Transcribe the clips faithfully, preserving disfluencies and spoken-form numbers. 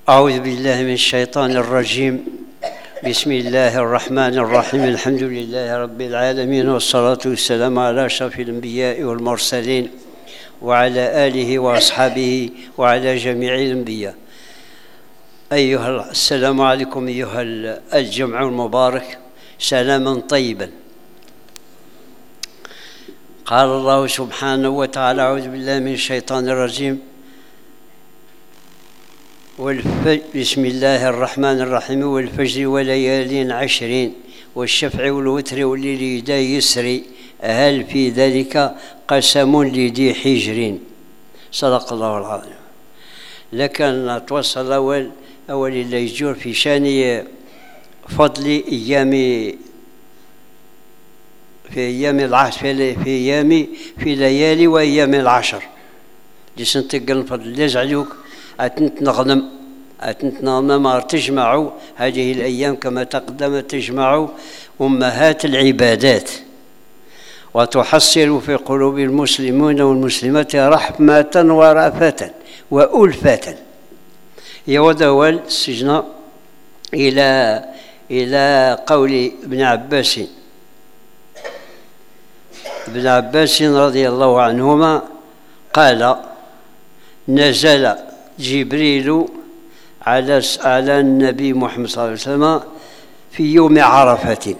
أعوذ بالله من الشيطان الرجيم. بسم الله الرحمن الرحيم. الحمد لله رب العالمين، والصلاة والسلام على أشرف الأنبياء والمرسلين وعلى آله وأصحابه وعلى جميع الأنبياء. أيها السلام عليكم أيها الجمع المبارك، سلاما طيبا. قال الله سبحانه وتعالى: أعوذ بالله من الشيطان الرجيم. بسم الله الرحمن الرحيم. والفجر وليال عشرين والشفع والوتر والليل إذا يسري هل في ذلك قسم لذي حجر. صدق الله العظيم. لكن توصل أول أول اللي يجور في شان فضل أيام في أيام العشر في أيام في ليالي وأيام العشر. لسنتق الفضل ليزعلوك أتنت نغنم أتنت نغنم تجمع هذه الأيام كما تقدم تجمع أمهات العبادات، وتحصل في قلوب المسلمين والمسلمات رحمة ورأفة وألفة. يودول السجن إلى إلى قول ابن عباس ابن عباس رضي الله عنهما قال: نزل جبريل على على النبي محمد صلى الله عليه وسلم في يوم عرفة.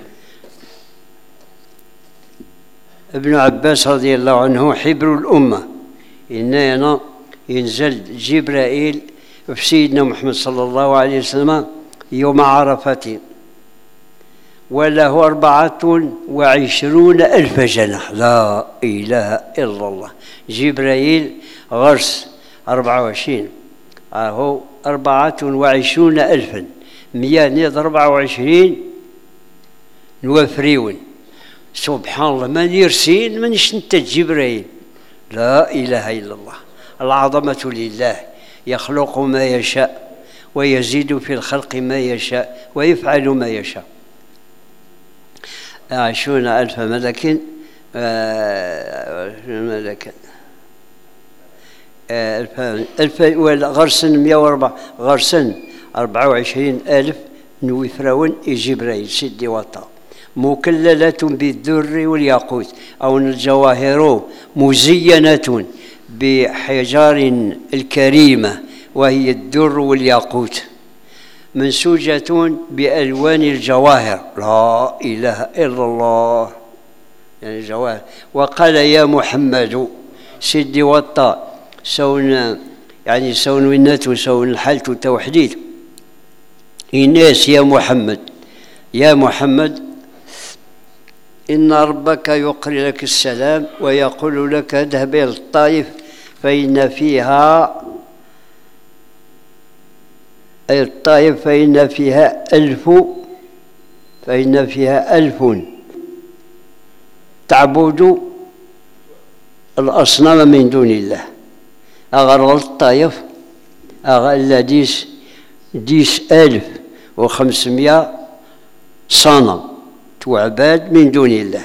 ابن عباس رضي الله عنه حبر الأمة، إننا ينزل جبرائيل في سيدنا محمد صلى الله عليه وسلم يوم عرفة، وله أربعة وعشرون ألف جناح. لا إله إلا الله. جبرائيل غرس أربعة وعشرين، أهو أربعة وعشرون ألفا مية أربعة وعشرين نوفريون. سبحان الله، من يرسين من شنت جبرائيل. لا إله إلا الله. العظمة لله، يخلق ما يشاء ويزيد في الخلق ما يشاء ويفعل ما يشاء. عشرون ألف ملك ملكا ألف غرسن مئة وأربعة غرسن أربعة وعشرين ألف نوفرون جبرائيل سيدي وطا، مكللة بالذر والياقوت أو الجواهر، مزينة بحجار الكريمة وهي الدر والياقوت، منسوجة بألوان الجواهر. لا إله إلا الله. يعني جواهر. وقال: يا محمد سيدي وطا سون يعني سون ونات وسون الحالة وتوحيد الناس. يا محمد يا محمد إن ربك يقري لك السلام ويقول لك: اذهب إلى الطائف فإن فيها أي الطائف فإن فيها ألف فإن فيها ألف تعبد الأصنام من دون الله. أغرى الطائف أغلى ديس ديس ألف وخمسمائة صنم تعباد من دون الله.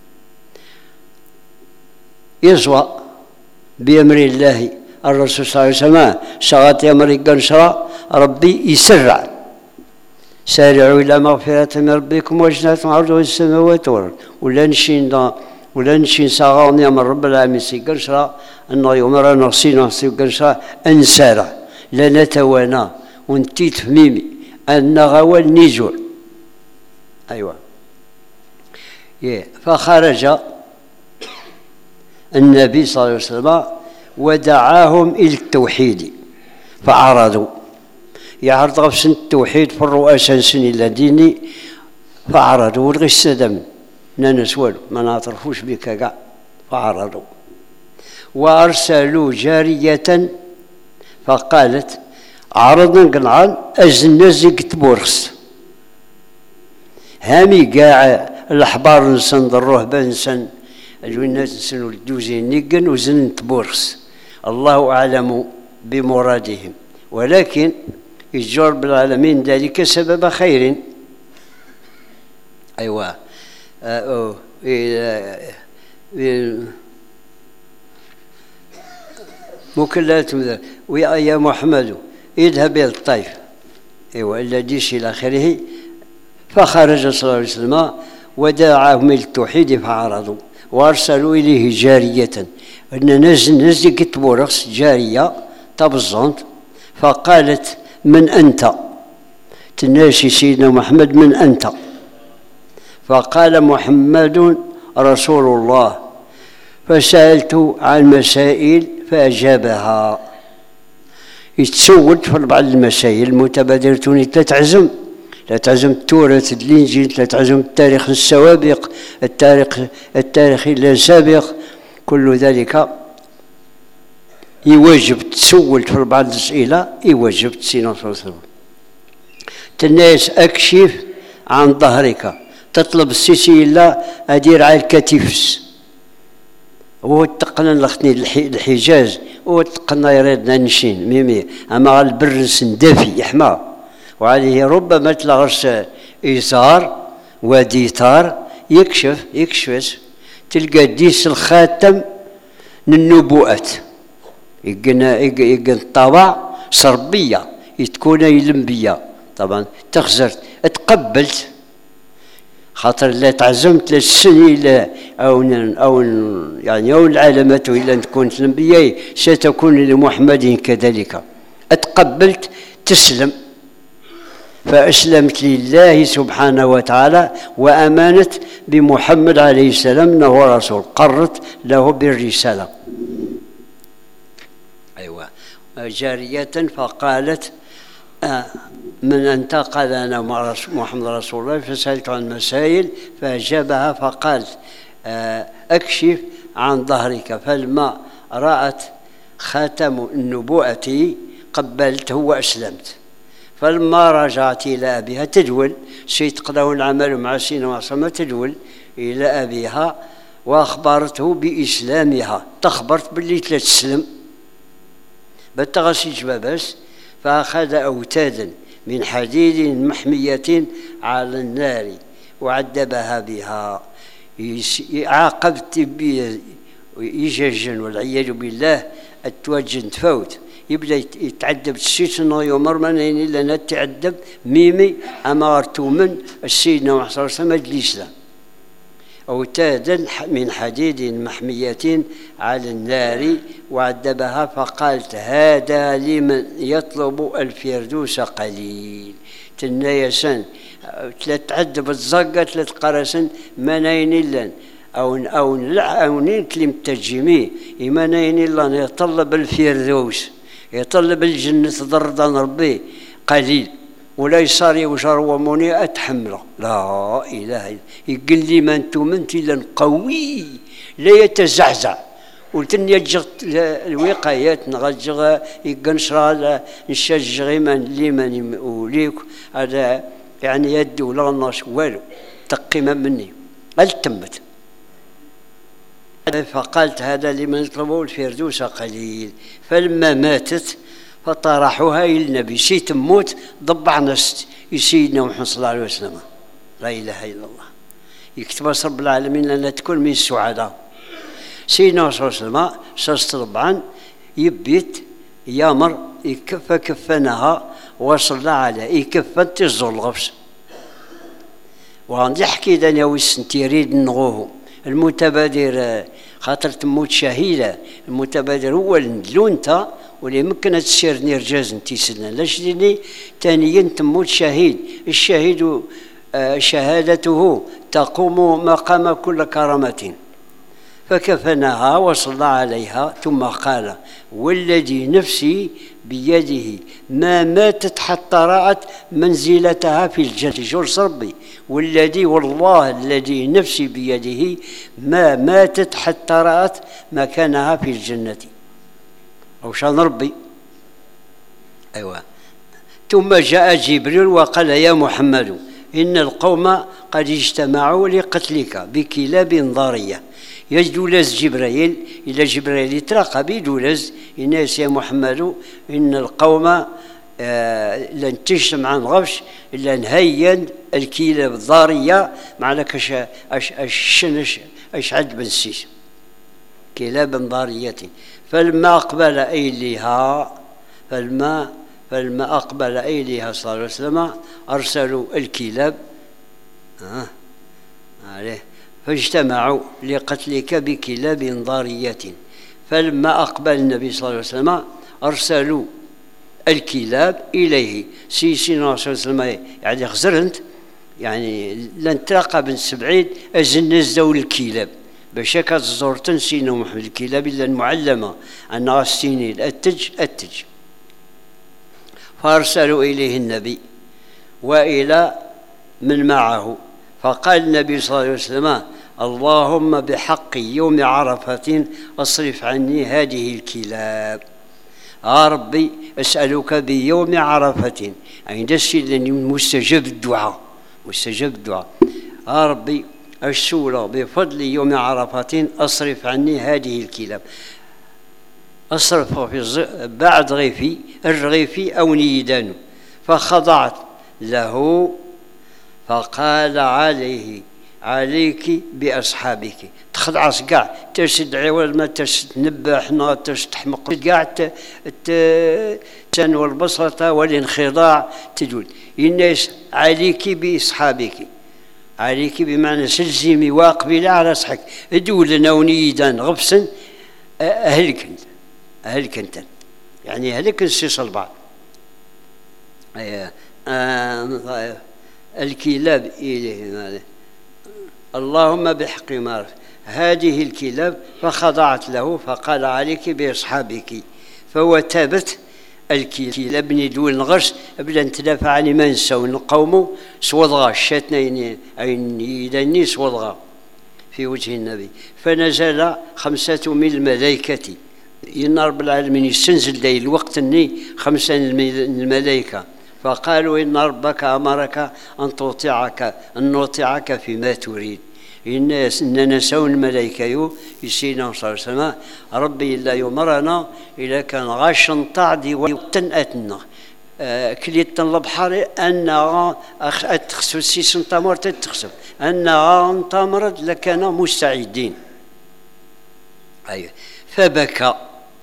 يزوى بأمر الله الرسول صلى الله عليه وسلم شغات أمر قنشرة ربي يسرع: سارعوا إلى مغفرة من ربكم وجنة عرضها السماوات والأرض. ولا نشين ولا نشين صاغاني من رب العالمين سي قنشرة أن يمر نغسي نغسي قنشرة أنسارع لا نتوانى ونتي تفميمي أن غوال نيجور. أيوة. فخرج النبي صلى الله عليه وسلم ودعاهم إلى التوحيد فعرضوا. يعرض غفصن التوحيد في الرؤساء سن الذين فعرضوا ولغي السدم نانس والو ما نعترفوش بك كاع. فعرضوا وأرسلوا جارية فقالت: عرضنا قنعان أزنزق تبورس هامي قاع الأحبار نسن الرهبان نسن الناس نسن والدوزين نيقن وزن تبورس. الله أعلم بمرادهم، ولكن يجور بالعالمين ذلك سبب خير. أيوة. أه مكلات يا محمد اذهب إلى الطائف أيوة إلا ديش إلى آخره. فخرج صلى الله عليه وسلم ودعاهم إلى التوحيد فعرضوا وأرسلوا إليه جارية أن نزل نزل كتبوا رأس جارية تبزنت فقالت من أنت؟ تناشي سيدنا محمد من أنت؟ فقال محمد رسول الله. فسألت عن مسائل فأجابها. يتسولت في بعض المسائل المتبادرة لا تعزم لا تعزم التورث الإنجيل لا تعزم التاريخ السوابق التاريخ التاريخ السابق كل ذلك يواجب تسولت في بعض الأسئلة يواجب تسينا صلى الله عليه وسلم. تناس أكشف عن ظهرك تطلب السيسي إلا أدير على الكتفس هو تقنا لختني الحجاز هو تقنا يريدنا نشين ميمي أما البرس ندافي يحمى وعليه ربما تلغش إيزار وديتار يكشف يكشف تلقى ديس الخاتم من النبوءات يقنا يقنا الطبع صربية تكون يلمبية طبعا تخزرت تقبلت خاطر لا تعزمت للسن إلى أو أو يعني أو العلامات إلا تكون الأنبياء ستكون لمحمد كذلك. أتقبلت تسلم فأسلمت لله سبحانه وتعالى وأمانت بمحمد عليه السلام أنه رسول قرت له بالرسالة. أيوة جارية فقالت آه من أنت؟ قال أنا محمد رسول الله. فسألت عن مسائل فأجابها فقال آه أكشف عن ظهرك. فلما رأت خاتم النبوءة قبلته وأسلمت. فلما رجعت إلى أبيها تدول سيتقضون العمل مع سيدنا معصمة تدول إلى أبيها وأخبرته بإسلامها تخبرت باللي تسلم بتغسي جبابس. فأخذ أوتادا من حديد محمية على النار وعذبها بها. عاقبت يججن والعياذ بالله التوجن تفوت يبدا يتعذب السيس انه يمر منين الا نتعذب ميمي امارته من السيدنا محمد صلى الله عليه وسلم الاسلام. أوتادا من حديد محمية على النار وعذبها. فقالت هذا لمن يطلب الفردوس قليل. تنايسن تلتعذب الزقة تلت قرسن منين إلا أو أو لا أو نيت متجمي منين إلا يطلب الفردوس يطلب الجنة ضردا ربي قليل ولا يصاري وشر ومني أتحمله. لا إله إلا يقول لي من تمنت إلا قوي لا يتزعزع ولتني يجغ الوقايات نغجغ يقنشر نشجغ من لمن وليك هذا يعني يد ولا ناش والو تقيم مني التمت. فقالت هذا لمن يطلبوا الفردوس قليل. فلما ماتت فطرحوها إلى النبي سي تموت ضبع نست سيدنا محمد صلى الله عليه وسلم. لا إله إلا الله يكتب رب العالمين لأنها تكون من السعداء. سيدنا صلى الله عليه وسلم سست طبعا يبيت يامر يكفى كفنها وصلى عليها يكفن تزور الغفص. وغادي يحكي لنا ويسنت يريد نغوه المتبادر خاطر تموت شهيدة. المتبادر هو اللونتا واللي يمكن تسير نرجاز انتي سنة لاش ديني ثانيا تموت شهيد. الشهيد آه شهادته تقوم مقام كل كرامة. فكفنها وصلى عليها ثم قال والذي نفسي بيده ما ماتت حتى رأت منزلتها في الجنة. جرس ربي والذي والله الذي نفسي بيده ما ماتت حتى رأت مكانها في الجنة أو شان ربي. أيوة. ثم جاء جبريل وقال يا محمد إن القوم قد اجتمعوا لقتلك بكلاب ضارية. يجولز جبريل إلى جبريل يترقى بيجولز الناس يا محمد إن القوم آه لن تجتمع عن غفش إلا نهين الكلاب الضارية معلك أش أش أش أش عد بن سيس كلاب ضارية. فلما أقبل إليها فلما فلما أقبل إليها صلى الله عليه وسلم أرسلوا الكلاب آه. عليه فاجتمعوا لقتلك بكلاب ضارية. فلما أقبل النبي صلى الله عليه وسلم أرسلوا الكلاب إليه. سيدنا صلى الله عليه وسلم يعني خزرنت يعني لن تلقى بن سبعين أزن الزول الكلاب باش كتزورتن سيدنا محمد الكلاب إلا المعلمة أنها السنين أتج أتج. فأرسلوا إليه النبي وإلى من معه. فقال النبي صلى الله عليه وسلم اللهم بحق يوم عرفة أصرف عني هذه الكلاب. يا ربي أسألك بيوم عرفة عند السيد مستجاب الدعاء مستجاب الدعاء. يا ربي السولة بفضل يوم عرفة أصرف عني هذه الكلاب. أصرف في بعد غيفي الرغيفي أو نيدان. فخضعت له فقال عليه عليك بأصحابك. تخضعس كاع تسد عوال ما تنبحنا تحمق كاع تنوى البصرة والانخضاع تقول الناس عليك بأصحابك. عليك بمعنى سلزمي واقبل على صحك ادول لنا ونيدان غبسا أهلك انت أهلك انت يعني أهلك نسيصل بعض. آه الكلاب إليه اللهم بحق ما هذه الكلاب. فخضعت له فقال عليك بأصحابك. فوتبت الكلاب بن دول الغرس بلا نتدافع عن ما نساو نقوموا سوضغا الشاتنا أين يدني سوضغا في وجه النبي. فنزل خمسة من الملائكة إن رب العالمين يستنزل داي الوقت أني خمسة من الملائكة. فقالوا إن ربك أمرك أن تطيعك أن نطيعك فيما تريد. الناس إننا سون الملائكة يو يسينا صلى الله عليه وسلم ربي إلا يمرنا إلا كان غاش نطعدي وتنأتنا آه كليت البحر أنها أتخسف السيس نتمر تتخسف أنها انتمرت لكان مستعدين. أيوة. فبكى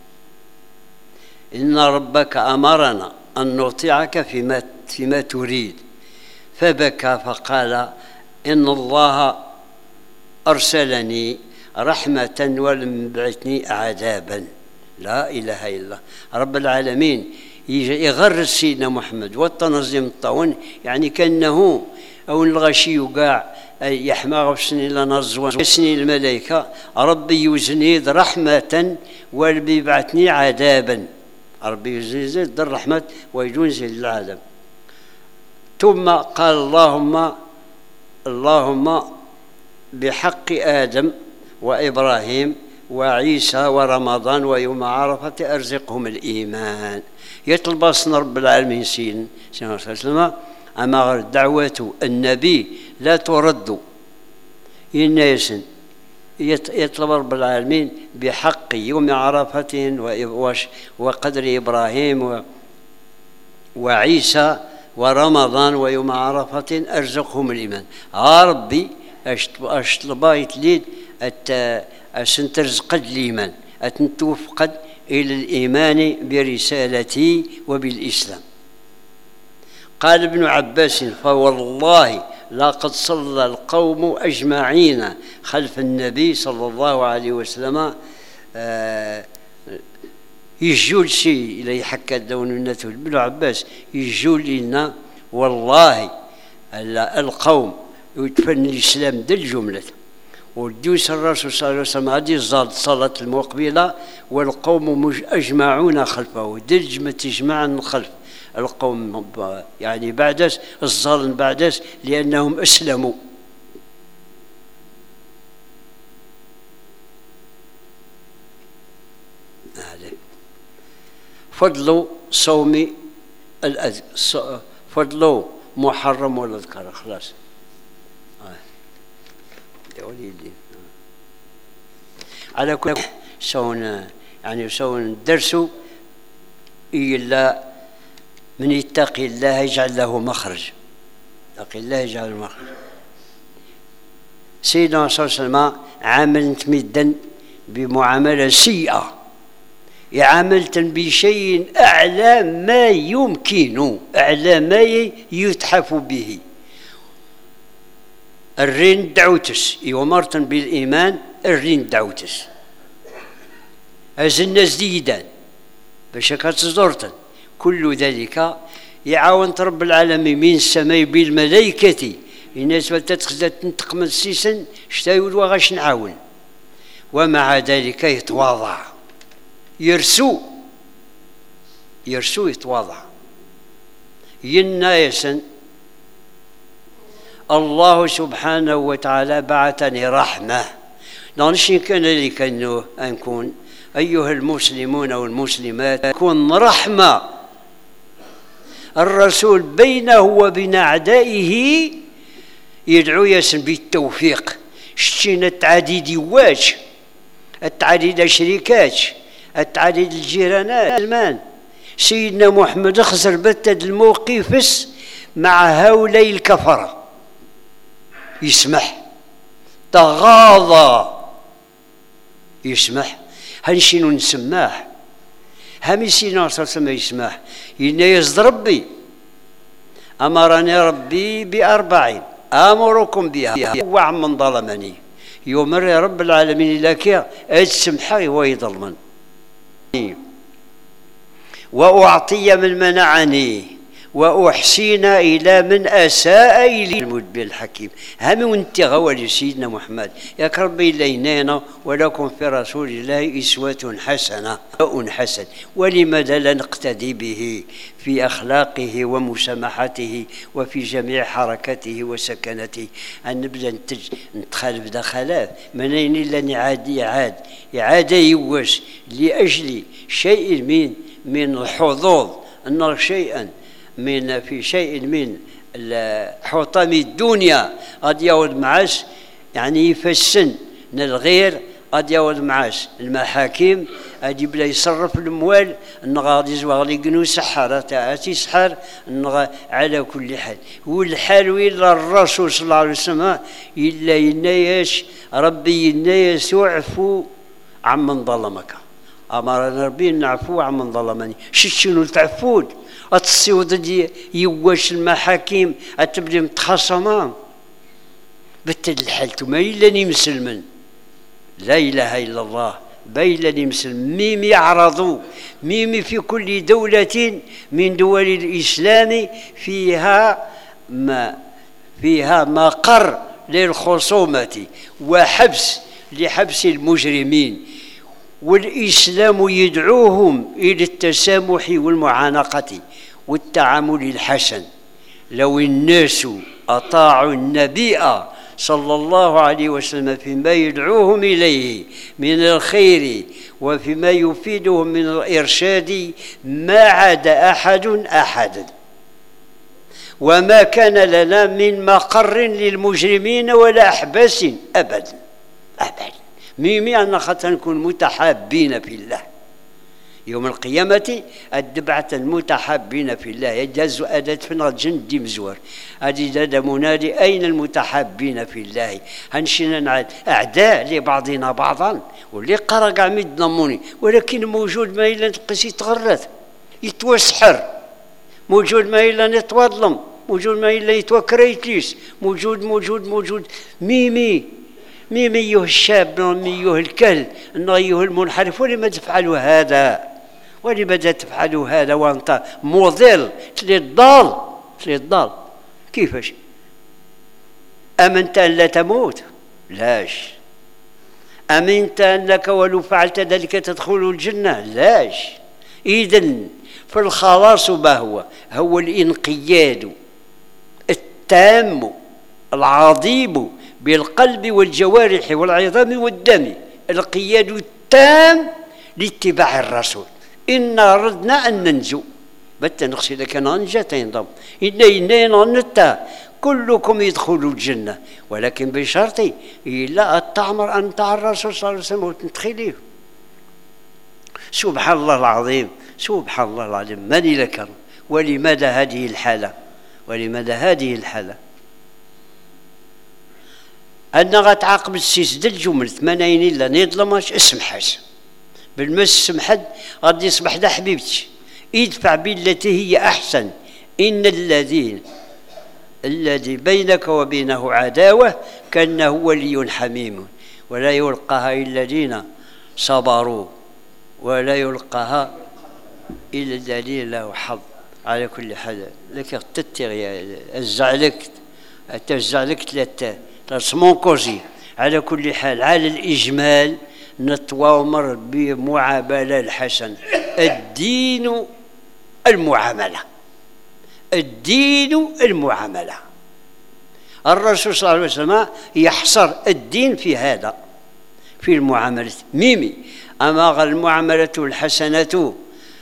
إن ربك أمرنا أن نطيعك فيما فيما تريد. فبكى فقال إن الله أرسلني رحمة ولم يبعثني عذابا. لا إله إلا الله. رب العالمين يغرس سيدنا محمد والتنظيم الطاون يعني كأنه أو الغشي وقاع يحمى غفسني لنزوان سني الملائكة ربي يزنيد رحمة ولم يبعثني عذابا. ربي يزيد الرحمة ويجوز العذاب. ثم قال اللهم اللهم بحق آدم وإبراهيم وعيسى ورمضان ويوم عرفة أرزقهم الإيمان. يطلب أصلا رب العالمين سيدنا صلى الله عليه وسلم أما دعوة النبي لا ترد. الناس يطلب رب العالمين بحق يوم عرفة وقدر إبراهيم وعيسى ورمضان ويوم عرفة أرزقهم الإيمان. يا ربي أشطلبا يتليد أشن ترزقد الإيمان أتنتوفقد إلى الإيمان برسالتي وبالإسلام. قال ابن عباس فوالله لقد صلى القوم أجمعين خلف النبي صلى الله عليه وسلم. آه يجول شيء إلى يحكى دونته ابن عباس يجول لنا والله القوم يتفن الإسلام دل جملة ودوس الرسول صلى الله عليه وسلم هذه صلاة المقبلة والقوم أجمعون خلفه دل تجمعا خلف القوم يعني بعد الظالم بعد لأنهم أسلموا. فضل صوم الأذ فضل محرم والأذكار خلاص على كل سون يعني سون درسوا إلا من يتقي الله يجعل له مخرج. يتقي الله يجعل له مخرج. سيدنا صلى الله عليه وسلم عامل تمدا بمعاملة سيئة عملت بشيء أعلى ما يمكن، أعلى ما يتحف به. الرين دعوتس يومرت بالإيمان، الرين دعوتس أزلنا زيدان باش كتصدرتن. كل ذلك يعاون رب العالمين من السماء بالملائكة. الناس تتخذ تنطق من السيسن شتايول وغاش نعاون، ومع ذلك يتواضع، يرسو يرسو يتواضع. ينايسن الله سبحانه وتعالى بعثني رحمة. نانشي كان لي كأنه أنكون أيها المسلمون والمسلمات كن رحمة. الرسول بينه وبين أعدائه يدعو ياسن بالتوفيق. شتينا التعديد واش، التعديد شركات، التعديد الجيرانات. المان سيدنا محمد خسر بتد الموقف مع هؤلاء الكفرة، يسمح، تغاضى، يسمح. هنشينو نسماح، هم سيدنا صلى الله عليه وسلم يسمح. إن يزد ربي أمرني ربي بأربع آمركم بها وعمن ظلمني. يمر يا رب العالمين لك أتسمحي ويظلمن، وأعطي من منعني، وأحسن إلى من أساء إلي. المدبر الحكيم هم وانت غوالي سيدنا محمد يا ربي إلينا ولكم في رسول الله أسوة حسنة حسن. ولماذا لا نقتدي به في أخلاقه ومسامحته وفي جميع حركته وسكنته؟ أن نبدأ نتخالف دخلات منين إلا نعاد يعاد يعاد يوش لأجل شيء من من الحظوظ، أن شيئا من في شيء من حطام الدنيا قد يعود معاش، يعني يفسن الغير قد يعود معاش المحاكم قد يبدا يصرف الاموال غادي يزوغ لي كنو سحر تاعتي سحر على كل حال. والحال ولا الرسول صلى الله عليه وسلم الا ينايش ربي ينايش وعفو عمن ظلمك. امرنا ربي نعفو عمن ظلمني. شنو تعفود أتصيود دي يواش المحاكم أتبدي متخاصمان بالتالي الحالة ما إلا مسلمن لا إله إلا الله بيلني مسلم. ميم يعرضوا ميم في كل دولة من دول الإسلام فيها ما فيها مقر للخصومة وحبس لحبس المجرمين، والإسلام يدعوهم إلى التسامح والمعانقة والتعامل الحسن. لو الناس أطاعوا النبي صلى الله عليه وسلم فيما يدعوهم إليه من الخير وفيما يفيدهم من الإرشاد ما عاد أحد أحدا، وما كان لنا من مقر للمجرمين ولا أحباس أبدا أبدا. ميمي أن خاطر نكون متحابين في الله يوم القيامة. الدبعة المتحابين في الله يجاز أداة فنغ جندي مزور هذه دادا منادي أين المتحابين في الله؟ هنشينا نعاد أعداء لبعضنا بعضا واللي قرق عميد ضموني، ولكن موجود ما إلا نتقس يتغرث يتوسحر، موجود ما إلا نتوظلم، موجود ما إلا يتوكريتليس، موجود موجود موجود ميمي ميم أيها الشاب أيها الكهل أيها المنحرف ولما تفعلوا هذا؟ ولماذا تفعلوا هذا وأنت مضل للضال للضال؟ كيفاش؟ أمنت أن لا تموت؟ لاش. أمنت أنك ولو فعلت ذلك تدخل الجنة؟ لاش. إذن فالخلاص ما هو؟ هو الانقياد التام العظيم بالقلب والجوارح والعظام والدم، القياد التام لاتباع الرسول. إنا أردنا أن ننجو بتا نقصي لك ننجا تنضم إنا إنا نتا كلكم يدخلوا الجنة، ولكن بشرط إلا التعمر أن تاع الرسول صلى الله عليه وسلم وتنتخليه. سبحان الله العظيم سبحان الله العظيم من لك. ولماذا هذه الحالة؟ ولماذا هذه الحالة؟ أنا غتعاقب السيس د الجمل ثمانين إلا نظلماش اسمحاش بالمس محد غادي يصبح دا حبيبتي. ادفع بالتي هي أحسن إن الذين الذي بينك وبينه عداوة كأنه ولي حميم ولا يلقاها إلا الذين صبروا ولا يلقاها إلا الذين له حظ. على كل حال لك تتغي الزعلك الزعلك ثلاثة تصمون كوزي. على كل حال على الإجمال نتوامر بمعاملة الحسن. الدين المعاملة، الدين المعاملة. الرسول صلى الله عليه وسلم يحصر الدين في هذا، في المعاملة. ميمي أما المعاملة الحسنة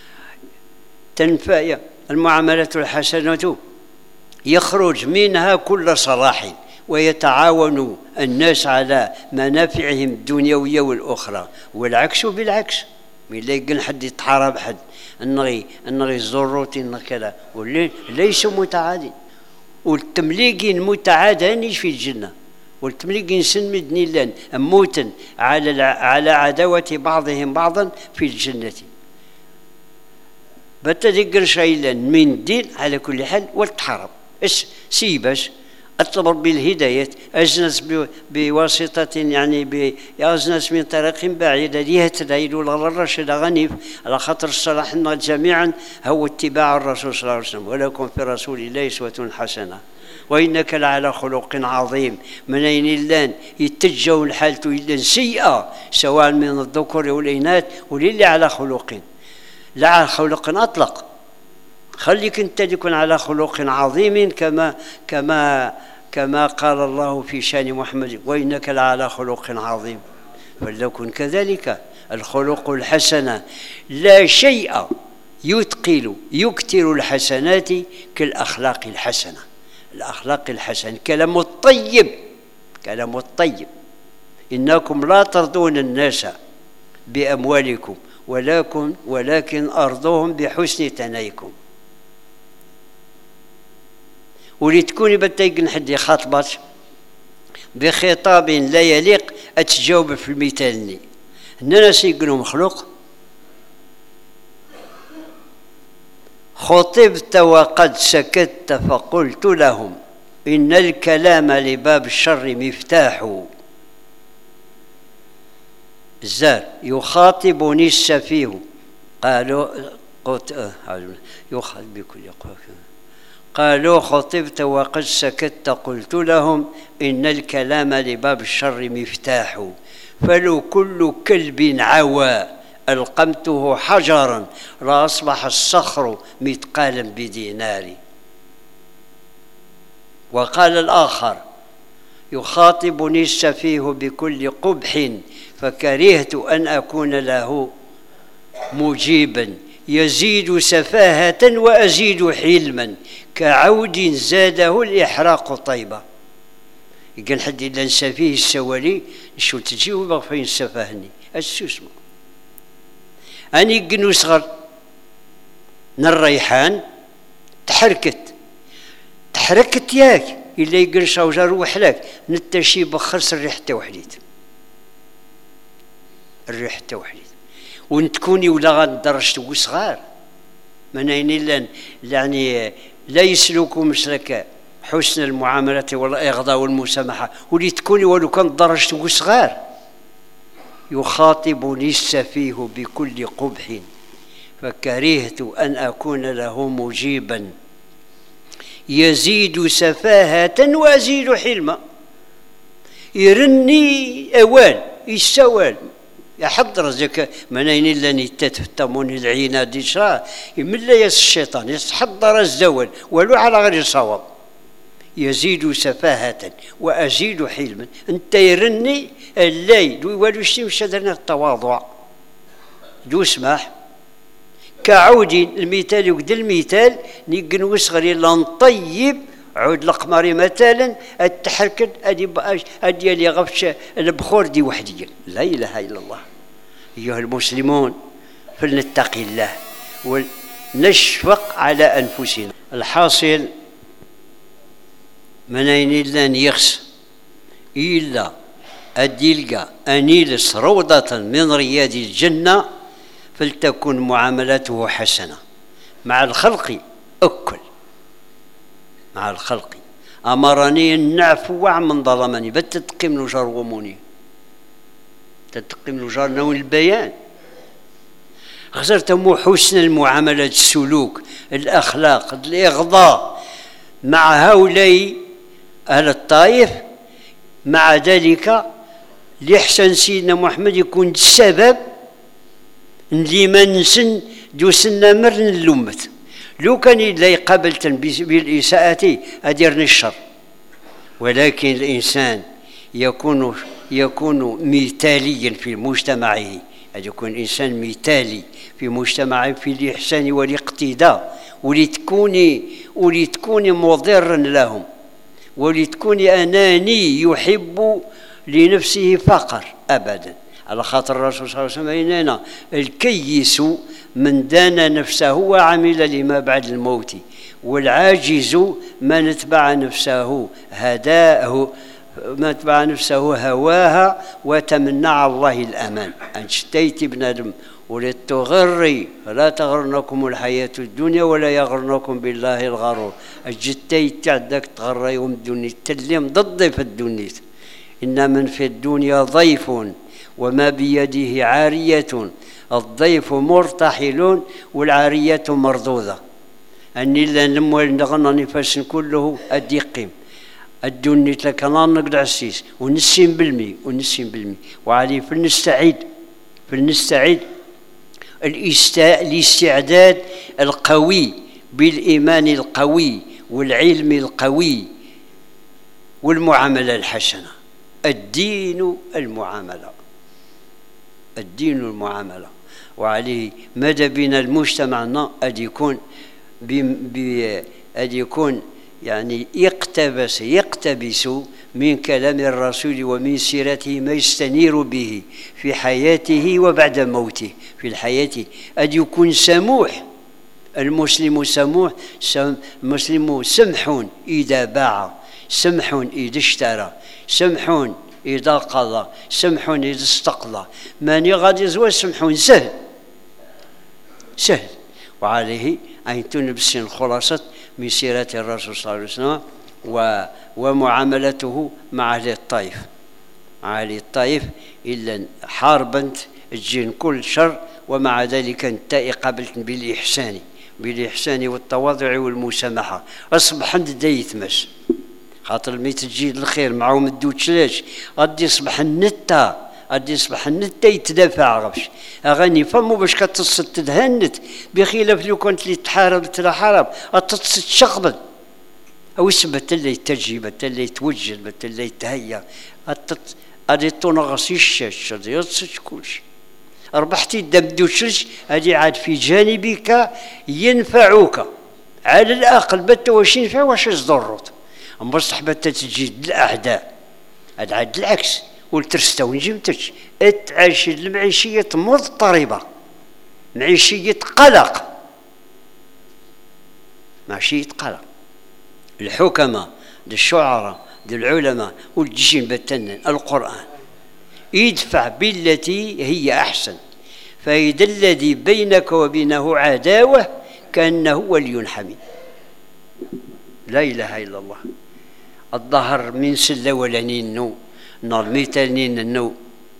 تنفع، المعاملة الحسنة يخرج منها كل صلاح ويتعاون الناس على منافعهم الدنيوية والأخرى، والعكس بالعكس. من لا يقول حد يتحارب حد النغي النغي الزروتي كذا ليسوا متعادين. والتمليقين متعادين في الجنة، والتمليقين سن مدني لان موتا على على عداوة بعضهم بعضا في الجنة. بتذكر شيئا من الدين على كل حال والتحارب. اش سيباش اطلب بالهداية اجنس بواسطة يعني بأجنس من طريق بعيد يهتدي ولا الرشد غنيف على خاطر صلاحنا جميعا هو اتباع الرسول صلى الله عليه وسلم. ولكم في رسول الله أسوة حسنة وإنك لعلى خلق عظيم. من أين اللان يتجوا الحالة إلا سيئة سواء من الذكور والإناث وللي على خلق لا على خلق أطلق. خليك أنت تكون على خلق عظيم كما كما كما قال الله في شان محمد وإنك لعلى خلق عظيم. فليكن كذلك الخلق الحسنة. لا شيء يثقل يكثر الحسنات كالأخلاق الحسنة. الأخلاق الحسنة كلام الطيب، كلام الطيب. إنكم لا ترضون الناس بأموالكم ولكن ولكن أرضوهم بحسن تنايكم. ولتكوني بتيقن حد يخاطبك بخطاب لا يليق أتجاوب في المثال. الناس يقولوا مخلوق خطبت وقد سكت فقلت لهم إن الكلام لباب الشر مفتاح. الزار يخاطبني السفيه قالوا قلت يخاطب بكل قالوا خطبت وقد سكت قلت لهم إن الكلام لباب الشر مفتاح. فلو كل كلب عوى ألقمته حجرا لأصبح الصخر مثقالا بدينار. وقال الآخر يخاطبني السفيه بكل قبح فكرهت أن أكون له مجيبا. يزيد سفاهة وأزيد حلما كعود زاده الإحراق طيبة. يقول حد إلا نسفيه السوالي شو تجي وبغفين سفاهني أشو اسمه أني قنو صغر نالريحان تحركت تحركت ياك إلا يقول شوجة روح لك نتشي بخرس الريح توحديد الريح توحديد ونتكوني ولا غندرشت وصغار من أين إلا يعني لا يسلكوا مسلك حسن المعاملة والإغضاء والمسامحة ولي تكوني ولو كان درجت وصغار. يخاطبني السفيه بكل قبح فكرهت أن أكون له مجيبا. يزيد سفاهة وأزيد حلما. يرني أوان يسوال يحضر زكا من أين إلا نتتفتمون العينات ديشا يملا يس الشيطان يتحضر الزوال ولو على غير صواب. يزيد سفاهة وأزيد حلما. أنت يرني الليل ولو يشتمش درنا التواضع دو اسمح كعود المثال يقد المثال نيقن صغري لنطيب عود القمر مثلا التحركت ادي ادي اللي غفش البخور دي وحديه. لا اله الا الله. ايها المسلمون فلنتقي الله ونشفق على انفسنا. الحاصل من اين الا يخس الا ادي يلقى انيلس روضه من رياض الجنه فلتكن معاملته حسنة مع الخلق. أكل مع الخلق أمرني النعفو عمن ظلمني بتتقي من جار وموني تتقي من جار نوع البيان. خسرت مو حسن المعاملة، السلوك، الأخلاق، الإغضاء مع هؤلاء أهل الطائف. مع ذلك لحسن سيدنا محمد يكون السبب اللي ما نسن دوسنا مرن اللمت. لو كان لا قابلت بالإساءة أديرني الشر، ولكن الإنسان يكون يكون مثاليا في مجتمعه، أن يكون إنسان مثالي في مجتمعه في الإحسان والاقتداء، ولتكوني ولتكوني مضرا لهم، ولتكوني أناني يحب لنفسه فقر أبدا. على خاطر الرسول صلى الله عليه وسلم إننا الكيس من دان نفسه وعمل لما بعد الموت، والعاجز من اتبع نفسه هداه ما اتبع نفسه هواها وتمنى على الله الأمان. أن شتيت بنادم ولتغري فلا تغرنكم الحياة الدنيا ولا يغرنكم بالله الغرور. الجتيت عندك تغري يوم الدنيا تلم ضد في الدنيا. إن من في الدنيا ضيف وما بيده عارية، الضيف مرتحل والعارية مردودة. أني لا نموال نغنى نفاس كله أديقيم الدنيا لك أنا نقد عسيس ونسين بالمي ونسين بالمي وعلي فلنستعيد فلنستعيد الاستعداد القوي بالإيمان القوي والعلم القوي والمعاملة الحسنة. الدين المعاملة، الدين المعاملة. وعليه ماذا بنا المجتمعنا أن يكون أن يكون يعني يقتبس يقتبس من كلام الرسول ومن سيرته ما يستنير به في حياته وبعد موته. في الحياة أن يكون سموح، المسلم سموح، المسلم سمح إذا باع، سمح إذا اشترى، سمح إذا قضى، سمح إذا استقضى. من غادي يزوج سمح سهل سهل. وعليه أن تنبس خلاصة من سيرة الرسول صلى الله عليه وسلم ومعاملته مع أهل الطائف. مع أهل الطائف إلا حاربا الجن كل شر، ومع ذلك انت قابلت بالإحسان بالإحسان والتواضع والمسامحة. أصبح عند دايت مس خاطر مي تجي الخير معهم الدوتش لاش غادي يصبح النتا غادي يصبح النتا يتدافع غبش اغاني فمو باش كتصد تدهنت، بخلاف لو كنت اللي تحارب تحارب اتصد تشغبل او يثبت اللي تجيب اللي يتوجد اللي يتهيا غادي تنغص الشاش غادي يصد كلشي. ربحتي الدم دوتش هذه عاد في جانبك ينفعك على الاقل بت واش ينفع واش يضرك. أما صحبة تجد الأعداء هذا عاد العكس والترستو نجمتش تعيش المعيشية مضطربة، معيشية قلق، معيشية قلق. الحكماء الشعراء العلماء والجيم بتنن القرآن يدفع بالتي هي أحسن، فإذا الذي بينك وبينه عداوة كأنه ولي حميد. لا إله إلا الله. الظهر من سلة ولا نينو نار ميتانين النو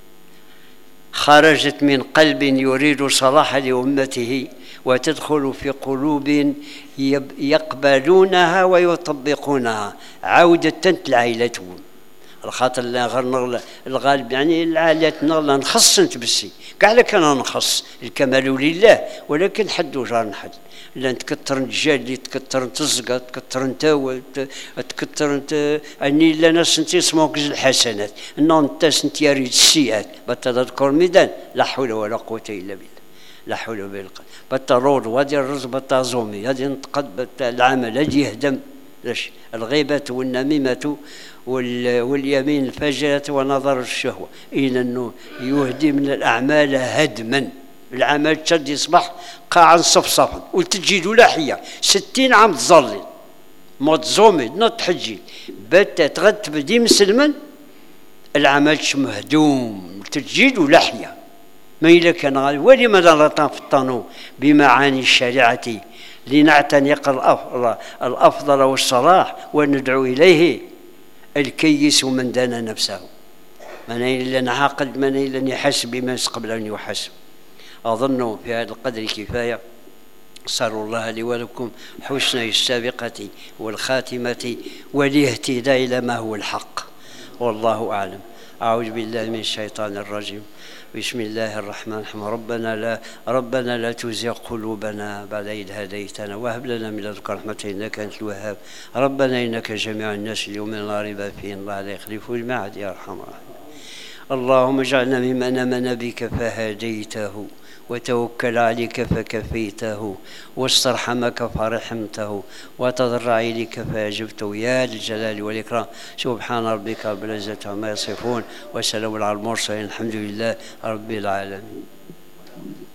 خرجت من قلب يريد صلاح لأمته وتدخل في قلوب يقبلونها ويطبقونها عودة لعائلتهم. الخاطر الغالب يعني العائلات نغلا نخص نتبسي كاع لك انا نخص الكمال لله، ولكن حد وجار حد لا تكثر الجالي تكثر تزقى تكثر انت تكثر انت اني لا ناس انت اسموك الحسنات ان انت انت يريد السيئات بتذكر ميدان. لا حول ولا قوه الا بالله، لا حول ولا قوه. بترود وادي الرز بتازومي هذه نتقد العمل هذه يهدم ليش الغيبه والنميمه واليمين الفجرة ونظر الشهوة إلى أنه يهدي من الأعمال هدما. العمل تشد يصبح قاعا صفصفا وتجي له لحية ستين عام تظلل متزومي نتحجي بات غد تبدي مسلما العمل مهدوم تجي له لحية ميلا كان غالي ولماذا لا نفطن بمعاني الشريعة لنعتنق الأفضل, الأفضل والصلاح وندعو إليه. الكيس من دان نفسه، من إلا عاقل، من إلا يحسب بما قبل أن يحسب. أظن في هذا القدر كفاية. أسأل الله لي ولكم حسن السابقة والخاتمة والاهتداء إلى ما هو الحق، والله أعلم. أعوذ بالله من الشيطان الرجيم. بسم الله الرحمن الرحيم. ربنا لا ربنا لا تزغ قلوبنا بعد إذ هديتنا وهب لنا من لدنك رحمة إنك أنت الوهاب. ربنا إنك جميع الناس اليوم لا ريب فيه الله لا يخلف الميعاد يا أرحم الراحمين. اللهم اجعلنا ممن آمن بك فهديته وتوكل عليك فكفيته واسترحمك فرحمته وتضرع إليك فأجبته يا ذا الجلال والإكرام. سبحان ربك رب العزة عما يصفون وسلام على المرسلين الحمد لله رب العالمين.